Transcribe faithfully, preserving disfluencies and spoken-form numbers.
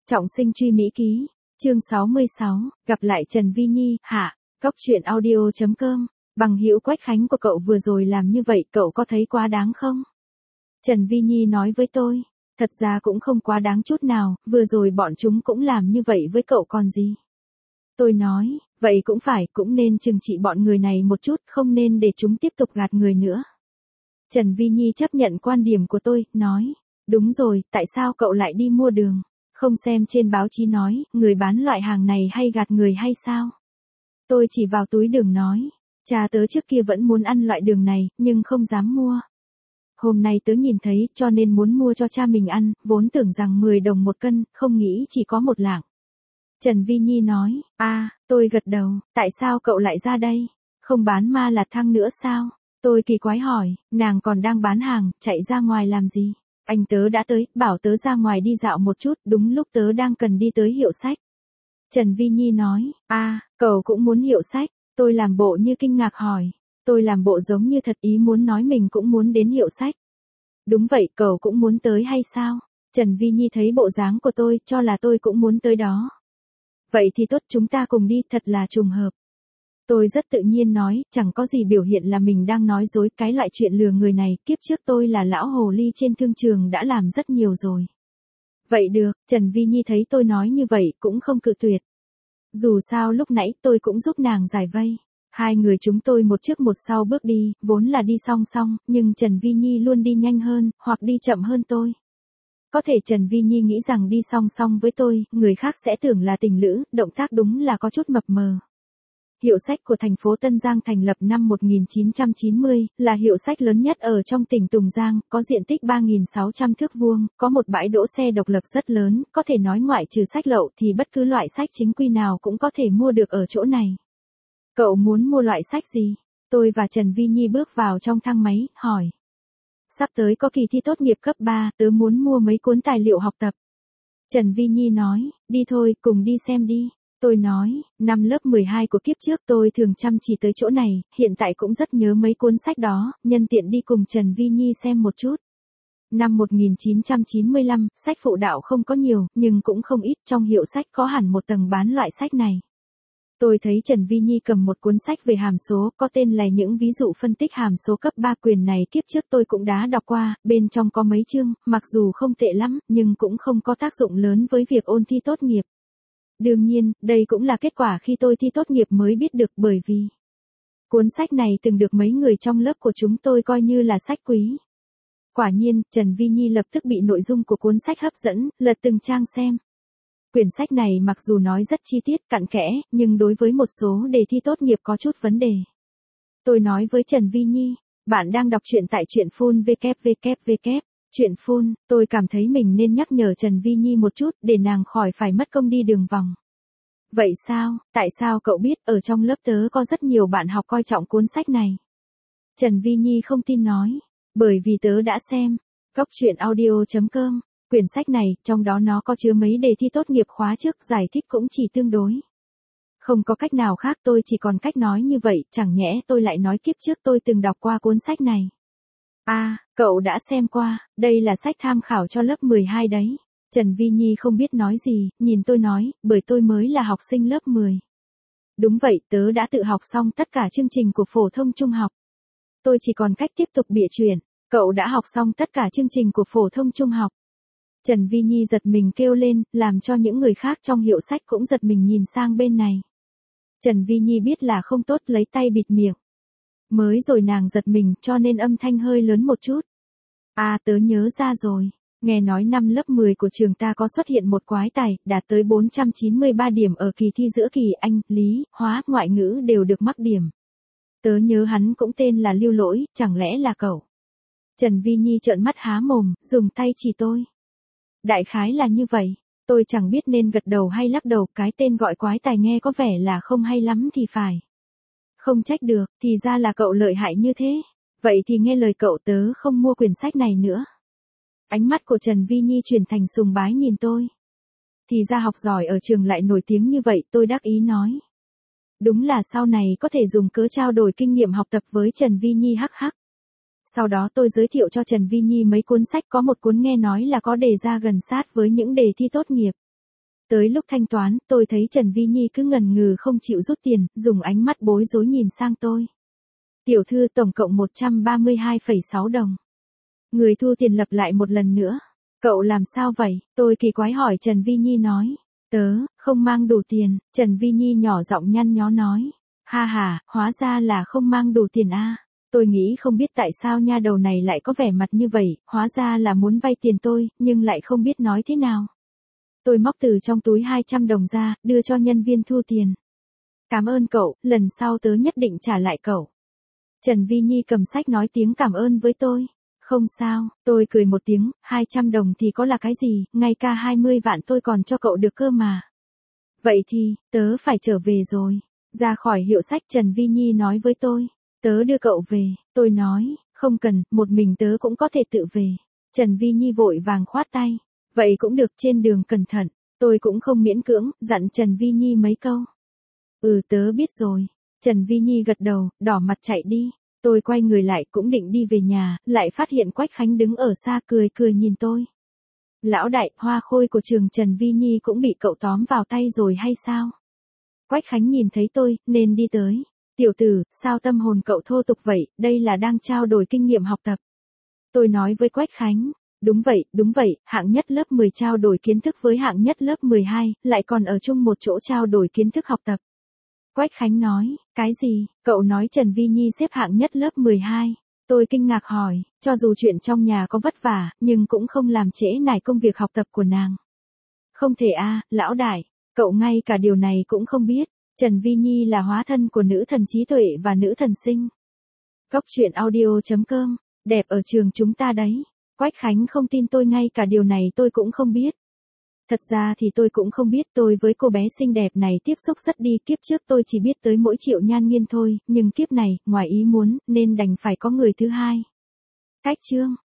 Trọng sinh truy Mỹ ký, chương sáu mươi sáu, gặp lại Trần Vi Nhi, hạ, cóc truyện audio chấm com, bằng hữu Quách Khánh của cậu vừa rồi làm như vậy cậu có thấy quá đáng không? Trần Vi Nhi nói với tôi, thật ra cũng không quá đáng chút nào, vừa rồi bọn chúng cũng làm như vậy với cậu còn gì. Tôi nói, vậy cũng phải, cũng nên trừng trị bọn người này một chút, không nên để chúng tiếp tục gạt người nữa. Trần Vi Nhi chấp nhận quan điểm của tôi, nói, đúng rồi, tại sao cậu lại đi mua đường? Không xem trên báo chí nói, người bán loại hàng này hay gạt người hay sao? Tôi chỉ vào túi đường nói, cha tớ trước kia vẫn muốn ăn loại đường này, nhưng không dám mua. Hôm nay tớ nhìn thấy, cho nên muốn mua cho cha mình ăn, vốn tưởng rằng mười đồng một cân, không nghĩ chỉ có một lạng. Trần Vi Nhi nói, a, tôi gật đầu, tại sao cậu lại ra đây? Không bán ma lạt thăng nữa sao? Tôi kỳ quái hỏi, nàng còn đang bán hàng, chạy ra ngoài làm gì? Anh tớ đã tới, bảo tớ ra ngoài đi dạo một chút, đúng lúc tớ đang cần đi tới hiệu sách. Trần Vi Nhi nói, a, cậu cũng muốn hiệu sách? Tôi làm bộ như kinh ngạc hỏi. Tôi làm bộ giống như thật ý muốn nói mình cũng muốn đến hiệu sách. Đúng vậy, cậu cũng muốn tới hay sao? Trần Vi Nhi thấy bộ dáng của tôi, cho là tôi cũng muốn tới đó. Vậy thì tốt, chúng ta cùng đi, thật là trùng hợp. Tôi rất tự nhiên nói, chẳng có gì biểu hiện là mình đang nói dối, cái loại chuyện lừa người này, kiếp trước tôi là lão hồ ly trên thương trường đã làm rất nhiều rồi. Vậy được, Trần Vi Nhi thấy tôi nói như vậy, cũng không cự tuyệt. Dù sao lúc nãy tôi cũng giúp nàng giải vây. Hai người chúng tôi một trước một sau bước đi, vốn là đi song song, nhưng Trần Vi Nhi luôn đi nhanh hơn, hoặc đi chậm hơn tôi. Có thể Trần Vi Nhi nghĩ rằng đi song song với tôi, người khác sẽ tưởng là tình lữ, động tác đúng là có chút mập mờ. Hiệu sách của thành phố Tân Giang thành lập năm một nghìn chín trăm chín mươi, là hiệu sách lớn nhất ở trong tỉnh Tùng Giang, có diện tích ba nghìn sáu trăm thước vuông, có một bãi đỗ xe độc lập rất lớn, có thể nói ngoại trừ sách lậu thì bất cứ loại sách chính quy nào cũng có thể mua được ở chỗ này. Cậu muốn mua loại sách gì? Tôi và Trần Vi Nhi bước vào trong thang máy, hỏi. Sắp tới có kỳ thi tốt nghiệp cấp ba, tớ muốn mua mấy cuốn tài liệu học tập. Trần Vi Nhi nói, đi thôi, cùng đi xem đi. Tôi nói, năm lớp mười hai của kiếp trước tôi thường chăm chỉ tới chỗ này, hiện tại cũng rất nhớ mấy cuốn sách đó, nhân tiện đi cùng Trần Vi Nhi xem một chút. Năm một nghìn chín trăm chín mươi lăm, sách phụ đạo không có nhiều, nhưng cũng không ít, trong hiệu sách có hẳn một tầng bán loại sách này. Tôi thấy Trần Vi Nhi cầm một cuốn sách về hàm số, có tên là những ví dụ phân tích hàm số cấp ba, quyền này kiếp trước tôi cũng đã đọc qua, bên trong có mấy chương, mặc dù không tệ lắm, nhưng cũng không có tác dụng lớn với việc ôn thi tốt nghiệp. Đương nhiên, đây cũng là kết quả khi tôi thi tốt nghiệp mới biết được, bởi vì cuốn sách này từng được mấy người trong lớp của chúng tôi coi như là sách quý. Quả nhiên, Trần Vi Nhi lập tức bị nội dung của cuốn sách hấp dẫn, lật từng trang xem. Quyển sách này mặc dù nói rất chi tiết, cặn kẽ, nhưng đối với một số đề thi tốt nghiệp có chút vấn đề. Tôi nói với Trần Vi Nhi, bạn đang đọc truyện tại truyện phun www. Truyện phun, tôi cảm thấy mình nên nhắc nhở Trần Vi Nhi một chút, để nàng khỏi phải mất công đi đường vòng. Vậy sao, tại sao cậu biết, ở trong lớp tớ có rất nhiều bạn học coi trọng cuốn sách này? Trần Vi Nhi không tin nói, bởi vì tớ đã xem, cóc truyện audio chấm com. Quyển sách này, trong đó nó có chứa mấy đề thi tốt nghiệp khóa trước, giải thích cũng chỉ tương đối. Không có cách nào khác, tôi chỉ còn cách nói như vậy, chẳng nhẽ tôi lại nói kiếp trước tôi từng đọc qua cuốn sách này. À, cậu đã xem qua, đây là sách tham khảo cho lớp mười hai đấy. Trần Vi Nhi không biết nói gì, nhìn tôi nói, bởi tôi mới là học sinh lớp mười. Đúng vậy, tớ đã tự học xong tất cả chương trình của phổ thông trung học. Tôi chỉ còn cách tiếp tục bịa chuyện, cậu đã học xong tất cả chương trình của phổ thông trung học. Trần Vi Nhi giật mình kêu lên, làm cho những người khác trong hiệu sách cũng giật mình nhìn sang bên này. Trần Vi Nhi biết là không tốt, lấy tay bịt miệng. Mới rồi nàng giật mình, cho nên âm thanh hơi lớn một chút. À, tớ nhớ ra rồi. Nghe nói năm lớp mười của trường ta có xuất hiện một quái tài, đạt tới bốn trăm chín mươi ba điểm ở kỳ thi giữa kỳ Anh, Lý, Hóa, ngoại ngữ đều được mắc điểm. Tớ nhớ hắn cũng tên là Lưu Lỗi, chẳng lẽ là cậu? Trần Vi Nhi trợn mắt há mồm, dùng tay chỉ tôi. Đại khái là như vậy, tôi chẳng biết nên gật đầu hay lắc đầu, cái tên gọi quái tài nghe có vẻ là không hay lắm thì phải. Không trách được, thì ra là cậu lợi hại như thế. Vậy thì nghe lời cậu, tớ không mua quyển sách này nữa. Ánh mắt của Trần Vi Nhi chuyển thành sùng bái nhìn tôi. Thì ra học giỏi ở trường lại nổi tiếng như vậy, tôi đắc ý nói. Đúng là sau này có thể dùng cớ trao đổi kinh nghiệm học tập với Trần Vi Nhi hắc hắc. Sau đó tôi giới thiệu cho Trần Vi Nhi mấy cuốn sách, có một cuốn nghe nói là có đề ra gần sát với những đề thi tốt nghiệp. Tới lúc thanh toán, tôi thấy Trần Vi Nhi cứ ngần ngừ không chịu rút tiền, dùng ánh mắt bối rối nhìn sang tôi. Tiểu thư tổng cộng một trăm ba mươi hai phẩy sáu đồng. Người thu tiền lặp lại một lần nữa. Cậu làm sao vậy? Tôi kỳ quái hỏi Trần Vi Nhi nói. Tớ, không mang đủ tiền, Trần Vi Nhi nhỏ giọng nhăn nhó nói. Ha ha, hóa ra là không mang đủ tiền a. Tôi nghĩ không biết tại sao nha đầu này lại có vẻ mặt như vậy, hóa ra là muốn vay tiền tôi, nhưng lại không biết nói thế nào. Tôi móc từ trong túi hai trăm đồng ra, đưa cho nhân viên thu tiền. Cảm ơn cậu, lần sau tớ nhất định trả lại cậu. Trần Vi Nhi cầm sách nói tiếng cảm ơn với tôi. Không sao, tôi cười một tiếng, hai trăm đồng thì có là cái gì, ngay cả hai mươi vạn tôi còn cho cậu được cơ mà. Vậy thì, tớ phải trở về rồi. Ra khỏi hiệu sách Trần Vi Nhi nói với tôi. Tớ đưa cậu về, tôi nói, không cần, một mình tớ cũng có thể tự về. Trần Vi Nhi vội vàng khoát tay. Vậy cũng được, trên đường cẩn thận. Tôi cũng không miễn cưỡng, dặn Trần Vi Nhi mấy câu. Ừ tớ biết rồi. Trần Vi Nhi gật đầu, đỏ mặt chạy đi. Tôi quay người lại cũng định đi về nhà, lại phát hiện Quách Khánh đứng ở xa cười cười nhìn tôi. Lão đại, hoa khôi của trường Trần Vi Nhi cũng bị cậu tóm vào tay rồi hay sao? Quách Khánh nhìn thấy tôi, nên đi tới. Tiểu tử, sao tâm hồn cậu thô tục vậy, đây là đang trao đổi kinh nghiệm học tập. Tôi nói với Quách Khánh. Đúng vậy, đúng vậy, hạng nhất lớp mười trao đổi kiến thức với hạng nhất lớp mười hai, lại còn ở chung một chỗ trao đổi kiến thức học tập. Quách Khánh nói, cái gì, cậu nói Trần Vi Nhi xếp hạng nhất lớp mười hai. Tôi kinh ngạc hỏi, cho dù chuyện trong nhà có vất vả, nhưng cũng không làm trễ nải công việc học tập của nàng. Không thể a, lão đại, cậu ngay cả điều này cũng không biết. Trần Vi Nhi là hóa thân của nữ thần trí tuệ và nữ thần sinh. Góc truyện audio chấm com, đẹp ở trường chúng ta đấy. Quách Khánh không tin tôi, ngay cả điều này tôi cũng không biết. Thật ra thì tôi cũng không biết, tôi với cô bé xinh đẹp này tiếp xúc rất đi, kiếp trước tôi chỉ biết tới mỗi Triệu Nhan Nghiên thôi, nhưng kiếp này, ngoài ý muốn, nên đành phải có người thứ hai. Cách chương.